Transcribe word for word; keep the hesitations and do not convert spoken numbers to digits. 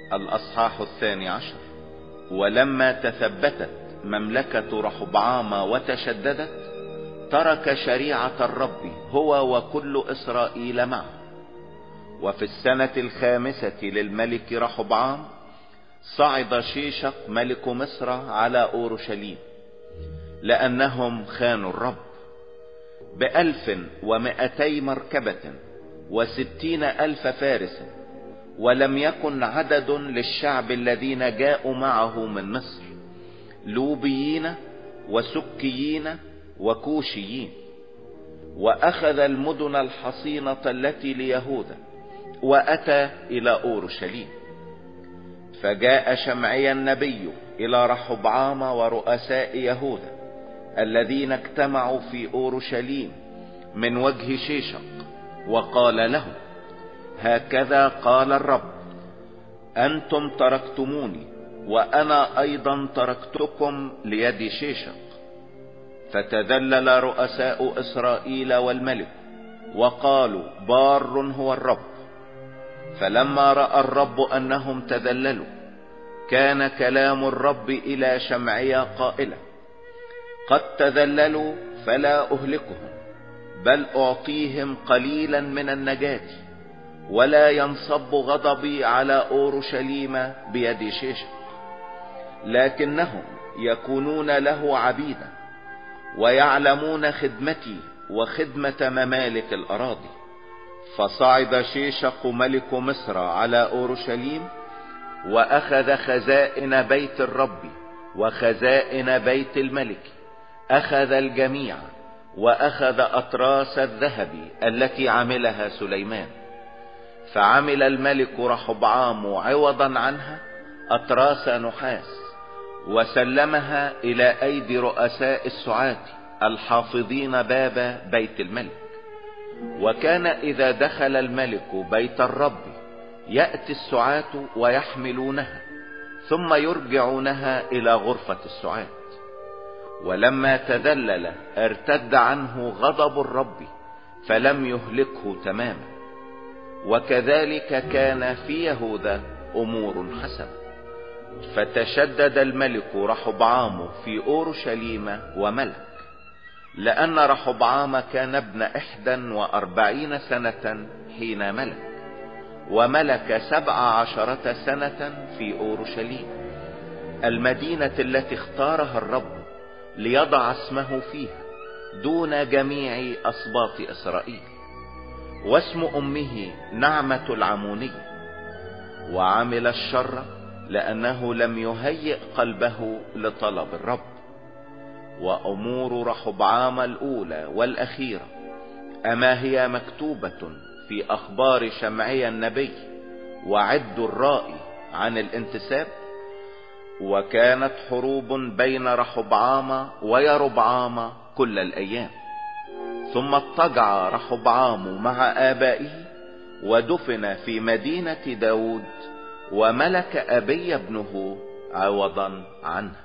الأصحاح الثاني عشر. ولما تثبتت مملكة رحبعام وتشددت، ترك شريعة الرب هو وكل إسرائيل معه. وفي السنة الخامسة للملك رحبعام صعد شيشق ملك مصر على أورشليم، لأنهم خانوا الرب، بألف ومائتي مركبة وستين ألف فارس، ولم يكن عدد للشعب الذين جاءوا معه من مصر، لوبيين وسكيين وكوشيين. وأخذ المدن الحصينة التي ليهوذا وأتى إلى أورشليم. فجاء شمعي النبي إلى رحبعام ورؤساء يهوذا الذين اجتمعوا في أورشليم من وجه شيشق، وقال لهم: هكذا قال الرب: أنتم تركتموني وأنا أيضا تركتكم ليد شيشق. فتذلل رؤساء إسرائيل والملك وقالوا: بار هو الرب. فلما رأى الرب أنهم تذللوا، كان كلام الرب إلى شمعي قائلا: قد تذللوا فلا أهلكهم، بل أعطيهم قليلا من النجاة، ولا ينصب غضبي على أورشليم بيد شيشق، لكنهم يكونون له عبيدا، ويعلمون خدمتي وخدمة ممالك الأراضي. فصعد شيشق ملك مصر على أورشليم، وأخذ خزائن بيت الرب وخزائن بيت الملك، أخذ الجميع، وأخذ أطراس الذهب التي عملها سليمان. فعمل الملك رحبعام عوضا عنها أطراس نحاس، وسلمها إلى أيدي رؤساء السعاة الحافظين باب بيت الملك. وكان إذا دخل الملك بيت الرب يأتي السعاة ويحملونها، ثم يرجعونها إلى غرفة السعاة. ولما تذلل ارتد عنه غضب الرب، فلم يهلكه تماما. وكذلك كان في يهوذا أمور حسنة. فتشدد الملك رحبعام في أورشليم وملك، لأن رحبعام كان ابن إحدى وأربعين سنة حين ملك، وملك سبع عشرة سنة في أورشليم، المدينة التي اختارها الرب ليضع اسمه فيها دون جميع أسباط إسرائيل. واسم أمه نعمة العمونية. وعمل الشر لأنه لم يهيئ قلبه لطلب الرب. وأمور رحبعام الأولى والأخيرة أما هي مكتوبة في أخبار شمعي النبي وعد الرائي عن الانتساب. وكانت حروب بين رحبعام ويربعام كل الأيام. ثم اضطجع رحبعام مع آبائه ودفن في مدينة داود، وملك أبي ابنه عوضا عنه.